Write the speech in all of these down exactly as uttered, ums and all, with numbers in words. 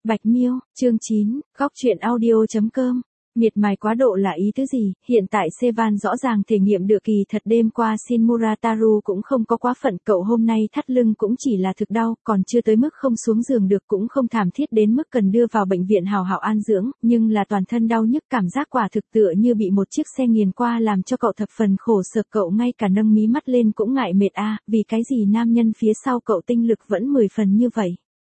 Bạch Miêu, chương chín, góc truyện audio.com. Miệt mài quá độ là ý tứ gì? Hiện tại Sevan rõ ràng thể nghiệm được kỳ thật đêm qua Shin Murataru cũng không có quá phận, cậu hôm nay thắt lưng cũng chỉ là thực đau, còn chưa tới mức không xuống giường được, cũng không thảm thiết đến mức cần đưa vào bệnh viện hào hào an dưỡng, nhưng là toàn thân đau nhức, cảm giác quả thực tựa như bị một chiếc xe nghiền qua, làm cho cậu thập phần khổ sở, cậu ngay cả nâng mí mắt lên cũng ngại mệt a, vì cái gì nam nhân phía sau cậu tinh lực vẫn mười phần như vậy.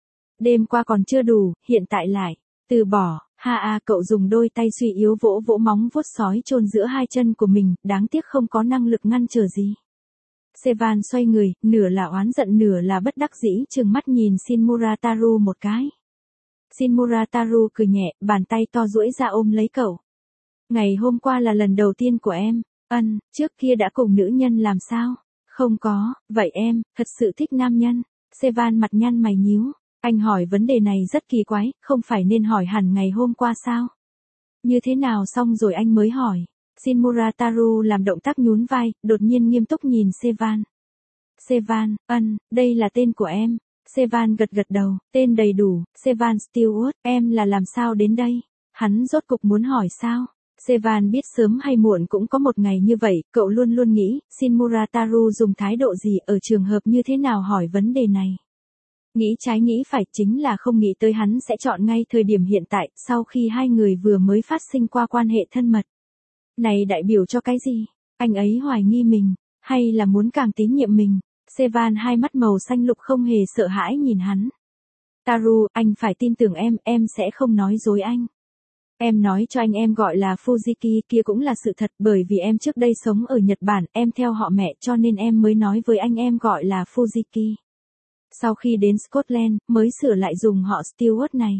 Đêm qua còn chưa đủ, hiện tại lại từ bỏ. Ha a, cậu dùng đôi tay suy yếu vỗ vỗ móng vuốt sói chôn giữa hai chân của mình, đáng tiếc không có năng lực ngăn trở gì. Sevan xoay người, nửa là oán giận nửa là bất đắc dĩ, trừng mắt nhìn Shin Murataru một cái. Shin Murataru cười nhẹ, bàn tay to duỗi ra ôm lấy cậu. Ngày hôm qua là lần đầu tiên của em. Ân, trước kia đã cùng nữ nhân làm sao? Không có, vậy em, thật sự thích nam nhân. Sevan mặt nhăn mày nhíu. Anh hỏi vấn đề này rất kỳ quái, không phải nên hỏi hẳn ngày hôm qua sao? Như thế nào xong rồi anh mới hỏi. Shin Murataru làm động tác nhún vai, đột nhiên nghiêm túc nhìn Sevan. Sevan, ân, đây là tên của em. Sevan gật gật đầu, tên đầy đủ, Sevan Stewart, em là làm sao đến đây? Hắn rốt cục muốn hỏi sao? Sevan biết sớm hay muộn cũng có một ngày như vậy, cậu luôn luôn nghĩ, Shin Murataru dùng thái độ gì ở trường hợp như thế nào hỏi vấn đề này. Nghĩ trái nghĩ phải, chính là không nghĩ tới hắn sẽ chọn ngay thời điểm hiện tại, sau khi hai người vừa mới phát sinh qua quan hệ thân mật. Này đại biểu cho cái gì? Anh ấy hoài nghi mình, hay là muốn càng tín nhiệm mình? Sevan hai mắt màu xanh lục không hề sợ hãi nhìn hắn. Taru, anh phải tin tưởng em, em sẽ không nói dối anh. Em nói cho anh em gọi là Fujiki kia cũng là sự thật, bởi vì em trước đây sống ở Nhật Bản, em theo họ mẹ cho nên em mới nói với anh em gọi là Fujiki. Sau khi đến Scotland, mới sửa lại dùng họ Stewart này.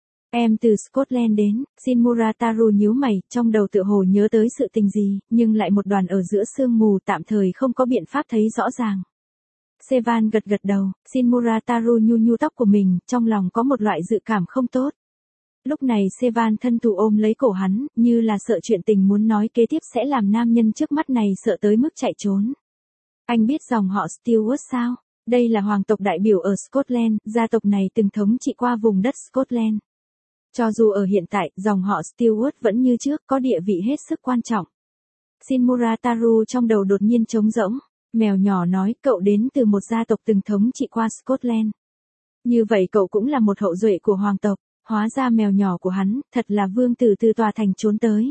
Em từ Scotland đến, Shin Murataru nhíu mày, trong đầu tựa hồ nhớ tới sự tình gì, nhưng lại một đoàn ở giữa sương mù, tạm thời không có biện pháp thấy rõ ràng. Sevan gật gật đầu, Shin Murataru nhu nhu tóc của mình, trong lòng có một loại dự cảm không tốt. Lúc này Sevan thân thủ ôm lấy cổ hắn, như là sợ chuyện tình muốn nói kế tiếp sẽ làm nam nhân trước mắt này sợ tới mức chạy trốn. Anh biết dòng họ Stewart sao? Đây là hoàng tộc đại biểu ở Scotland, gia tộc này từng thống trị qua vùng đất Scotland. Cho dù ở hiện tại, dòng họ Stewart vẫn như trước, có địa vị hết sức quan trọng. Shin Murataru trong đầu đột nhiên trống rỗng, mèo nhỏ nói cậu đến từ một gia tộc từng thống trị qua Scotland. Như vậy cậu cũng là một hậu duệ của hoàng tộc, hóa ra mèo nhỏ của hắn, thật là vương tử từ tòa thành trốn tới.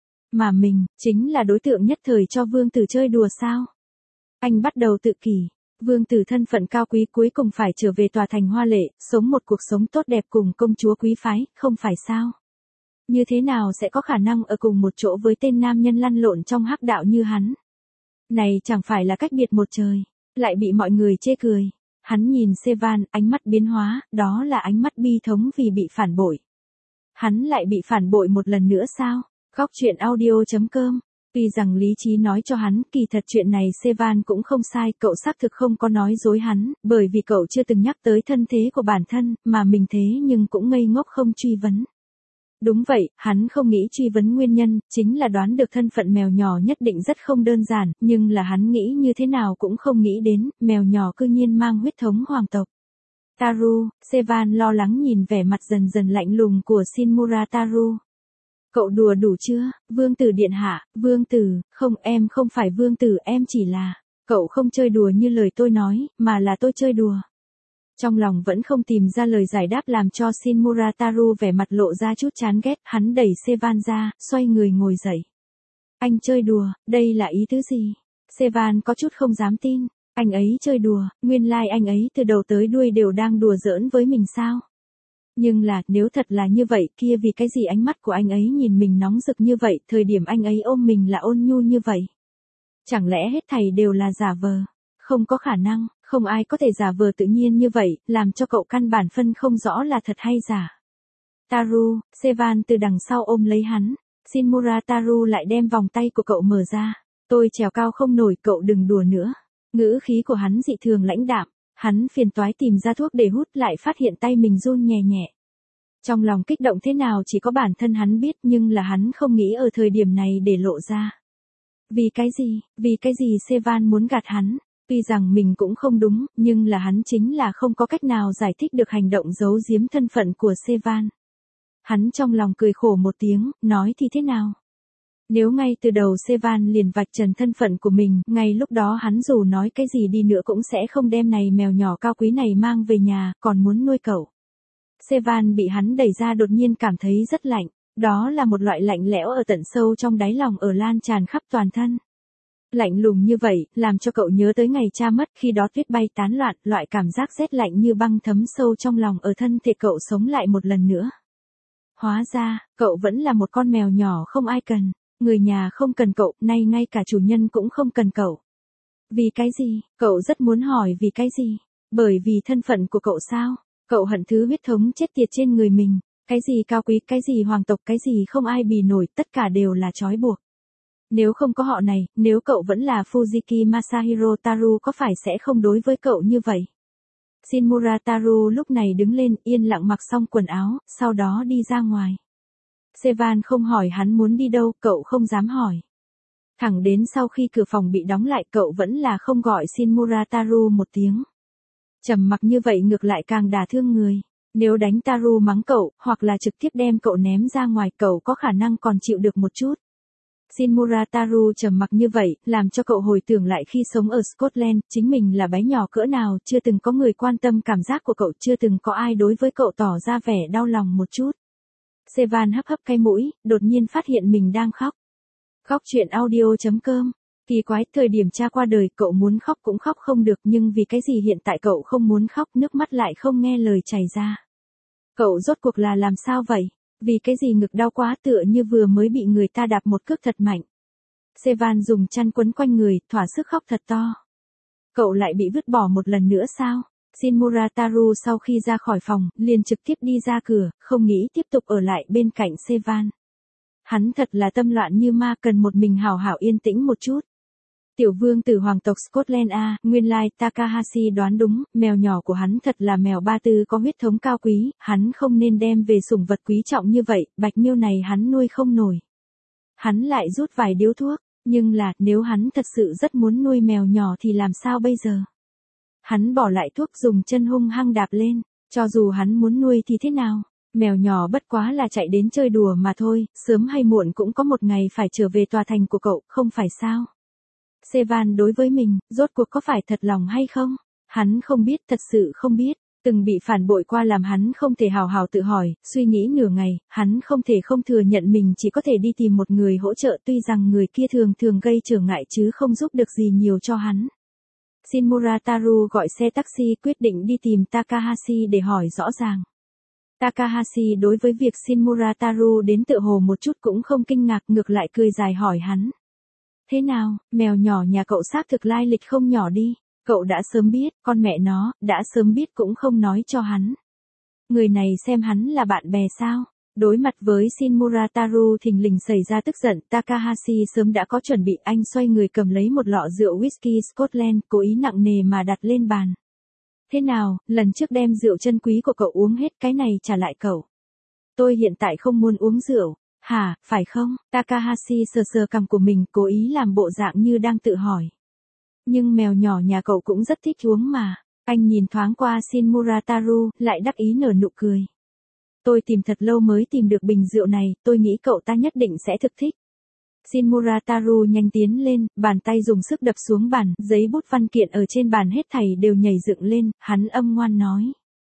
Mà mình, chính là đối tượng nhất thời cho vương tử chơi đùa sao? Anh bắt đầu tự kỷ. Vương tử thân phận cao quý cuối cùng phải trở về tòa thành hoa lệ, sống một cuộc sống tốt đẹp cùng công chúa quý phái, không phải sao? Như thế nào sẽ có khả năng ở cùng một chỗ với tên nam nhân lăn lộn trong hắc đạo như hắn? Này chẳng phải là cách biệt một trời, lại bị mọi người chê cười. Hắn nhìn Sevan, ánh mắt biến hóa, đó là ánh mắt bi thống vì bị phản bội. Hắn lại bị phản bội một lần nữa sao? Góc truyện audio.com. Tuy rằng lý trí nói cho hắn, kỳ thật chuyện này Sevan cũng không sai, cậu xác thực không có nói dối hắn, bởi vì cậu chưa từng nhắc tới thân thế của bản thân, mà mình thế nhưng cũng ngây ngốc không truy vấn. Đúng vậy, hắn không nghĩ truy vấn nguyên nhân, chính là đoán được thân phận mèo nhỏ nhất định rất không đơn giản, nhưng là hắn nghĩ như thế nào cũng không nghĩ đến, mèo nhỏ cư nhiên mang huyết thống hoàng tộc. Taru, Sevan lo lắng nhìn vẻ mặt dần dần lạnh lùng của Shin Murataru. Cậu đùa đủ chưa, vương tử điện hạ, vương tử, không em không phải vương tử, em chỉ là, cậu không chơi đùa như lời tôi nói, mà là tôi chơi đùa. Trong lòng vẫn không tìm ra lời giải đáp làm cho Shin Murataru vẻ mặt lộ ra chút chán ghét, hắn đẩy Sevan ra, xoay người ngồi dậy. Anh chơi đùa, đây là ý tứ gì? Sevan có chút không dám tin, anh ấy chơi đùa, nguyên lai like anh ấy từ đầu tới đuôi đều đang đùa giỡn với mình sao? Nhưng là, nếu thật là như vậy, kia vì cái gì ánh mắt của anh ấy nhìn mình nóng rực như vậy, thời điểm anh ấy ôm mình là ôn nhu như vậy? Chẳng lẽ hết thảy đều là giả vờ? Không có khả năng, không ai có thể giả vờ tự nhiên như vậy, làm cho cậu căn bản phân không rõ là thật hay giả. Taru, Sevan từ đằng sau ôm lấy hắn, Shin Murataru lại đem vòng tay của cậu mở ra. Tôi trèo cao không nổi, cậu đừng đùa nữa. Ngữ khí của hắn dị thường lãnh đạm. Hắn phiền toái tìm ra thuốc để hút, lại phát hiện tay mình run nhẹ nhẹ. Trong lòng kích động thế nào chỉ có bản thân hắn biết, nhưng là hắn không nghĩ ở thời điểm này để lộ ra. Vì cái gì, vì cái gì Sevan muốn gạt hắn? Tuy rằng mình cũng không đúng, nhưng là hắn chính là không có cách nào giải thích được hành động giấu giếm thân phận của Sevan. Hắn trong lòng cười khổ một tiếng, nói thì thế nào? Nếu ngay từ đầu Sevan liền vạch trần thân phận của mình, ngay lúc đó hắn dù nói cái gì đi nữa cũng sẽ không đem này mèo nhỏ cao quý này mang về nhà, còn muốn nuôi cậu. Sevan bị hắn đẩy ra đột nhiên cảm thấy rất lạnh, đó là một loại lạnh lẽo ở tận sâu trong đáy lòng ở lan tràn khắp toàn thân. Lạnh lùng như vậy, làm cho cậu nhớ tới ngày cha mất khi đó tuyết bay tán loạn, loại cảm giác rét lạnh như băng thấm sâu trong lòng ở thân thể cậu sống lại một lần nữa. Hóa ra, cậu vẫn là một con mèo nhỏ không ai cần, người nhà không cần cậu, nay ngay cả chủ nhân cũng không cần cậu. Vì cái gì? Cậu rất muốn hỏi vì cái gì? Bởi vì thân phận của cậu sao? Cậu hận thứ huyết thống chết tiệt trên người mình, cái gì cao quý, cái gì hoàng tộc, cái gì không ai bì nổi, tất cả đều là trói buộc. Nếu không có họ này, nếu cậu vẫn là Fujiki Masahiro Taru có phải sẽ không đối với cậu như vậy? Shinmura Taru lúc này đứng lên, yên lặng mặc xong quần áo, sau đó đi ra ngoài. Sevan không hỏi hắn muốn đi đâu, cậu không dám hỏi. Thẳng đến sau khi cửa phòng bị đóng lại cậu vẫn là không gọi Shinmura Taru một tiếng. Trầm mặc như vậy ngược lại càng đả thương người. Nếu đánh Taru mắng cậu, hoặc là trực tiếp đem cậu ném ra ngoài, cậu có khả năng còn chịu được một chút. Shinmura Taru trầm mặc như vậy, làm cho cậu hồi tưởng lại khi sống ở Scotland, chính mình là bé nhỏ cỡ nào, chưa từng có người quan tâm cảm giác của cậu, chưa từng có ai đối với cậu tỏ ra vẻ đau lòng một chút. Sevan hấp hấp cái mũi, đột nhiên phát hiện mình đang khóc. Khóc chuyện audio chấm com. Kỳ quái, thời điểm cha qua đời, cậu muốn khóc cũng khóc không được, nhưng vì cái gì hiện tại cậu không muốn khóc, nước mắt lại không nghe lời chảy ra. Cậu rốt cuộc là làm sao vậy? Vì cái gì ngực đau quá tựa như vừa mới bị người ta đạp một cước thật mạnh. Sevan dùng chăn quấn quanh người, thỏa sức khóc thật to. Cậu lại bị vứt bỏ một lần nữa sao? Shinmura Taru sau khi ra khỏi phòng, liền trực tiếp đi ra cửa, không nghĩ tiếp tục ở lại bên cạnh Sevan. Hắn thật là tâm loạn như ma, cần một mình hào hảo yên tĩnh một chút. Tiểu vương tử hoàng tộc Scotland a, nguyên lai Takahashi đoán đúng, mèo nhỏ của hắn thật là mèo ba tư có huyết thống cao quý, hắn không nên đem về sủng vật quý trọng như vậy, bạch miêu này hắn nuôi không nổi. Hắn lại rút vài điếu thuốc, nhưng là, nếu hắn thật sự rất muốn nuôi mèo nhỏ thì làm sao bây giờ? Hắn bỏ lại thuốc dùng chân hung hăng đạp lên, cho dù hắn muốn nuôi thì thế nào? Mèo nhỏ bất quá là chạy đến chơi đùa mà thôi, sớm hay muộn cũng có một ngày phải trở về tòa thành của cậu, không phải sao? Sevan đối với mình, rốt cuộc có phải thật lòng hay không? Hắn không biết, thật sự không biết. Từng bị phản bội qua làm hắn không thể hào hào tự hỏi, suy nghĩ nửa ngày, hắn không thể không thừa nhận mình chỉ có thể đi tìm một người hỗ trợ, tuy rằng người kia thường thường gây trở ngại chứ không giúp được gì nhiều cho hắn. Shinmura Taru gọi xe taxi quyết định đi tìm Takahashi để hỏi rõ ràng. Takahashi đối với việc Shinmura Taru đến tựa hồ một chút cũng không kinh ngạc, ngược lại cười dài hỏi hắn. Thế nào, mèo nhỏ nhà cậu xác thực lai lịch không nhỏ đi, cậu đã sớm biết, con mẹ nó, đã sớm biết cũng không nói cho hắn. Người này xem hắn là bạn bè sao? Đối mặt với Shinmura Taru thình lình xảy ra tức giận, Takahashi sớm đã có chuẩn bị, anh xoay người cầm lấy một lọ rượu whisky Scotland, cố ý nặng nề mà đặt lên bàn. Thế nào, lần trước đem rượu chân quý của cậu uống hết, cái này trả lại cậu. Tôi hiện tại không muốn uống rượu. Hả, phải không? Takahashi sờ sờ cằm của mình, cố ý làm bộ dạng như đang tự hỏi. Nhưng mèo nhỏ nhà cậu cũng rất thích uống mà. Anh nhìn thoáng qua Shinmura Taru, lại đắc ý nở nụ cười. Tôi tìm thật lâu mới tìm được bình rượu này, tôi nghĩ cậu ta nhất định sẽ thực thích. Shinmura Taru nhanh tiến lên, bàn tay dùng sức đập xuống bàn, giấy bút văn kiện ở trên bàn hết thảy đều nhảy dựng lên, hắn âm ngoan nói.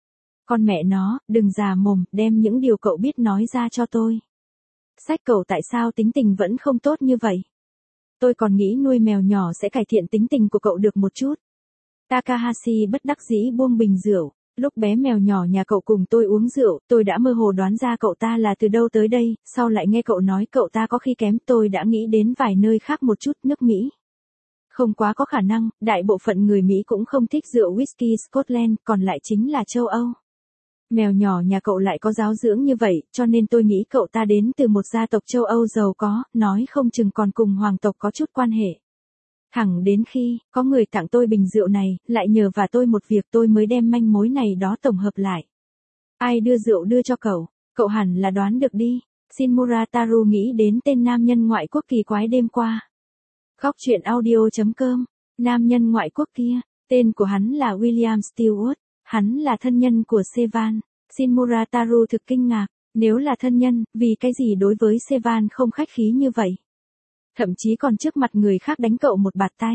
Con mẹ nó, đừng già mồm, đem những điều cậu biết nói ra cho tôi. Sách cậu tại sao tính tình vẫn không tốt như vậy? Tôi còn nghĩ nuôi mèo nhỏ sẽ cải thiện tính tình của cậu được một chút. Takahashi bất đắc dĩ buông bình rượu. Lúc bé mèo nhỏ nhà cậu cùng tôi uống rượu, tôi đã mơ hồ đoán ra cậu ta là từ đâu tới đây, sau lại nghe cậu nói cậu ta có khi kém, tôi đã nghĩ đến vài nơi khác một chút, nước Mỹ. Không quá có khả năng, đại bộ phận người Mỹ cũng không thích rượu whisky Scotland, còn lại chính là châu Âu. Mèo nhỏ nhà cậu lại có giáo dưỡng như vậy, cho nên tôi nghĩ cậu ta đến từ một gia tộc châu Âu giàu có, nói không chừng còn cùng hoàng tộc có chút quan hệ. Thẳng đến khi, có người tặng tôi bình rượu này, lại nhờ và tôi một việc tôi mới đem manh mối này đó tổng hợp lại. Ai đưa rượu đưa cho cậu? Cậu hẳn là đoán được đi. Shinmura Taru nghĩ đến tên nam nhân ngoại quốc kỳ quái đêm qua. Khóc chuyện audio chấm com Nam nhân ngoại quốc kia, tên của hắn là William Stewart, hắn là thân nhân của Sevan. Shinmura Taru thực kinh ngạc, nếu là thân nhân, vì cái gì đối với Sevan không khách khí như vậy? Thậm chí còn trước mặt người khác đánh cậu một bạt tay.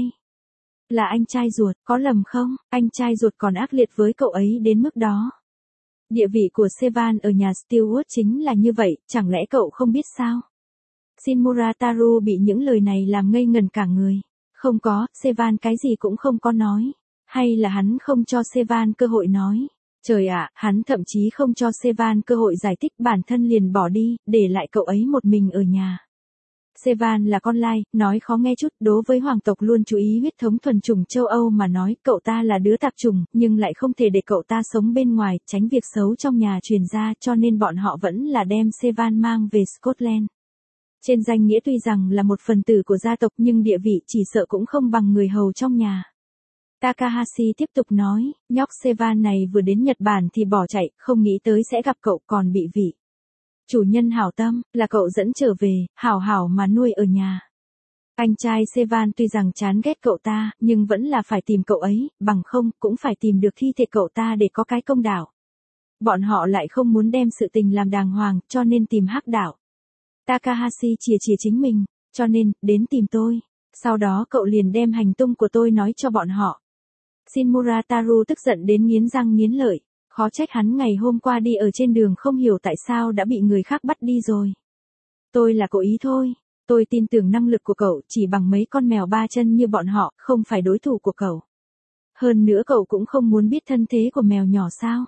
Là anh trai ruột, có lầm không? Anh trai ruột còn ác liệt với cậu ấy đến mức đó. Địa vị của Sevan ở nhà Stewart chính là như vậy, chẳng lẽ cậu không biết sao? Shinmura Taru bị những lời này làm ngây ngần cả người. Không có, Sevan cái gì cũng không có nói. Hay là hắn không cho Sevan cơ hội nói? Trời ạ, hắn thậm chí không cho Sevan cơ hội giải thích, bản thân liền bỏ đi, để lại cậu ấy một mình ở nhà. Sevan là con lai, nói khó nghe chút, đối với hoàng tộc luôn chú ý huyết thống thuần chủng châu Âu mà nói, cậu ta là đứa tạp chủng, nhưng lại không thể để cậu ta sống bên ngoài, tránh việc xấu trong nhà truyền ra, cho nên bọn họ vẫn là đem Sevan mang về Scotland. Trên danh nghĩa tuy rằng là một phần tử của gia tộc nhưng địa vị chỉ sợ cũng không bằng người hầu trong nhà. Takahashi tiếp tục nói, nhóc Sevan này vừa đến Nhật Bản thì bỏ chạy, không nghĩ tới sẽ gặp cậu còn bị vị chủ nhân hảo tâm, là cậu dẫn trở về, hảo hảo mà nuôi ở nhà. Anh trai Sevan tuy rằng chán ghét cậu ta, nhưng vẫn là phải tìm cậu ấy, bằng không, cũng phải tìm được thi thể cậu ta để có cái công đạo. Bọn họ lại không muốn đem sự tình làm đàng hoàng, cho nên tìm hắc đạo. Takahashi chìa chìa chính mình, cho nên, đến tìm tôi. Sau đó cậu liền đem hành tung của tôi nói cho bọn họ. Shinmura Taru tức giận đến nghiến răng nghiến lợi. Khó trách hắn ngày hôm qua đi ở trên đường không hiểu tại sao đã bị người khác bắt đi rồi. Tôi là cố ý thôi. Tôi tin tưởng năng lực của cậu, chỉ bằng mấy con mèo ba chân như bọn họ, không phải đối thủ của cậu. Hơn nữa cậu cũng không muốn biết thân thế của mèo nhỏ sao.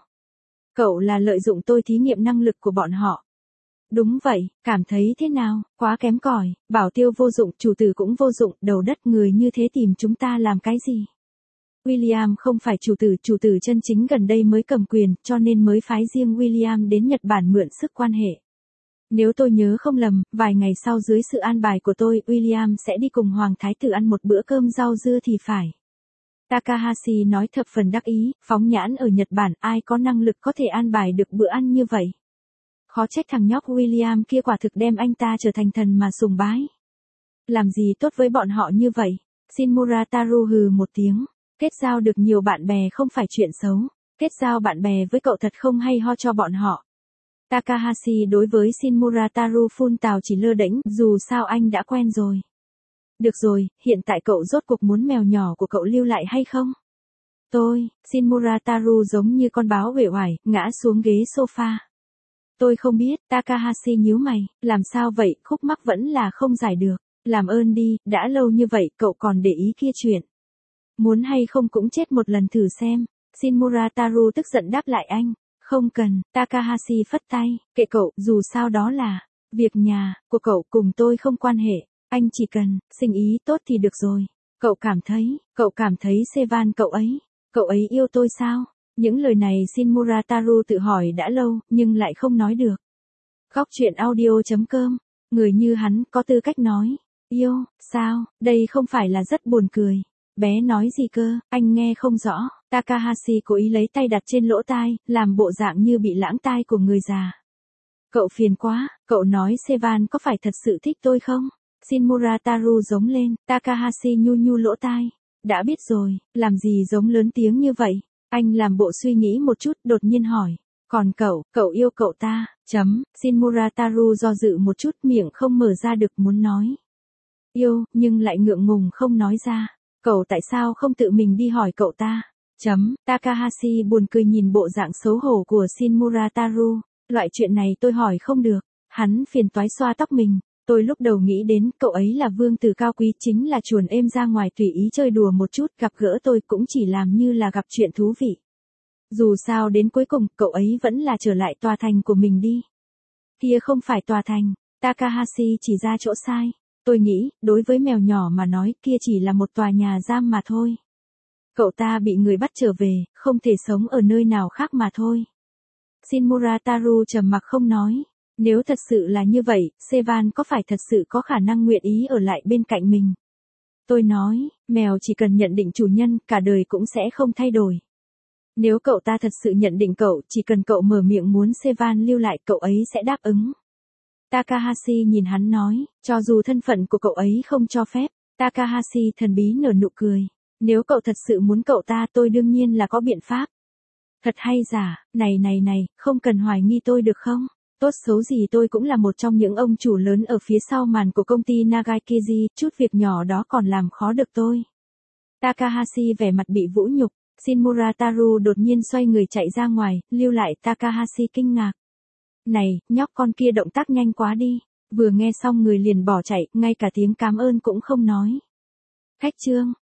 Cậu là lợi dụng tôi thí nghiệm năng lực của bọn họ. Đúng vậy, cảm thấy thế nào, quá kém cỏi, bảo tiêu vô dụng, chủ tử cũng vô dụng, đầu đất người như thế tìm chúng ta làm cái gì? William không phải chủ tử, chủ tử chân chính gần đây mới cầm quyền, cho nên mới phái riêng William đến Nhật Bản mượn sức quan hệ. Nếu tôi nhớ không lầm, vài ngày sau dưới sự an bài của tôi, William sẽ đi cùng Hoàng Thái tử ăn một bữa cơm rau dưa thì phải. Takahashi nói thập phần đắc ý, phóng nhãn ở Nhật Bản, ai có năng lực có thể an bài được bữa ăn như vậy. Khó trách thằng nhóc William kia quả thực đem anh ta trở thành thần mà sùng bái. Làm gì tốt với bọn họ như vậy? Shinmura Taru hừ một tiếng. Kết giao được nhiều bạn bè không phải chuyện xấu. Kết giao bạn bè với cậu thật không hay ho cho bọn họ. Takahashi đối với Shinmura Taru phun tào chỉ lơ đễnh, dù sao anh đã quen rồi. Được rồi, hiện tại cậu rốt cuộc muốn mèo nhỏ của cậu lưu lại hay không? Tôi, Shinmura Taru giống như con báo uể oải, ngã xuống ghế sofa. Tôi không biết, Takahashi nhíu mày, làm sao vậy, khúc mắc vẫn là không giải được. Làm ơn đi, đã lâu như vậy cậu còn để ý kia chuyện. Muốn hay không cũng chết một lần thử xem. Shinmura Taru tức giận đáp lại anh. Không cần, Takahashi phất tay, kệ cậu, dù sao đó là việc nhà của cậu, cùng tôi không quan hệ. Anh chỉ cần sinh ý tốt thì được rồi. Cậu cảm thấy, cậu cảm thấy Sevan cậu ấy, cậu ấy yêu tôi sao? Những lời này Shinmura Taru tự hỏi đã lâu, nhưng lại không nói được. Góc truyện audio chấm com, người như hắn có tư cách nói, yêu, sao, đây không phải là rất buồn cười. Bé nói gì cơ, anh nghe không rõ. Takahashi cố ý lấy tay đặt trên lỗ tai, làm bộ dạng như bị lãng tai của người già. Cậu phiền quá, cậu nói Sevan có phải thật sự thích tôi không? Shinmura Taru giống lên, Takahashi nhu nhu lỗ tai. Đã biết rồi, làm gì giống lớn tiếng như vậy? Anh làm bộ suy nghĩ một chút, đột nhiên hỏi. Còn cậu, cậu yêu cậu ta, chấm, Shinmura Taru do dự một chút, miệng không mở ra được muốn nói. Yêu, nhưng lại ngượng ngùng không nói ra. Cậu tại sao không tự mình đi hỏi cậu ta? Chấm, Takahashi buồn cười nhìn bộ dạng xấu hổ của Shinmura Taru. Loại chuyện này tôi hỏi không được. Hắn phiền toái xoa tóc mình. Tôi lúc đầu nghĩ đến cậu ấy là vương tử cao quý, chính là chuồn êm ra ngoài tùy ý chơi đùa một chút, gặp gỡ tôi cũng chỉ làm như là gặp chuyện thú vị. Dù sao đến cuối cùng, cậu ấy vẫn là trở lại tòa thành của mình đi. Kia không phải tòa thành, Takahashi chỉ ra chỗ sai. Tôi nghĩ, đối với mèo nhỏ mà nói, kia chỉ là một tòa nhà giam mà thôi. Cậu ta bị người bắt trở về, không thể sống ở nơi nào khác mà thôi. Shinmura Taru trầm mặc không nói. Nếu thật sự là như vậy, Sevan có phải thật sự có khả năng nguyện ý ở lại bên cạnh mình? Tôi nói, mèo chỉ cần nhận định chủ nhân, cả đời cũng sẽ không thay đổi. Nếu cậu ta thật sự nhận định cậu, chỉ cần cậu mở miệng muốn Sevan lưu lại, cậu ấy sẽ đáp ứng. Takahashi nhìn hắn nói, cho dù thân phận của cậu ấy không cho phép, Takahashi thần bí nở nụ cười. Nếu cậu thật sự muốn cậu ta tôi đương nhiên là có biện pháp. Thật hay giả, này này này, không cần hoài nghi tôi được không? Tốt xấu gì tôi cũng là một trong những ông chủ lớn ở phía sau màn của công ty Nagaikiji, chút việc nhỏ đó còn làm khó được tôi. Takahashi vẻ mặt bị vũ nhục, Shinmura Taru đột nhiên xoay người chạy ra ngoài, lưu lại Takahashi kinh ngạc. Này, nhóc con kia động tác nhanh quá đi, vừa nghe xong người liền bỏ chạy, ngay cả tiếng cảm ơn cũng không nói. Khách trương,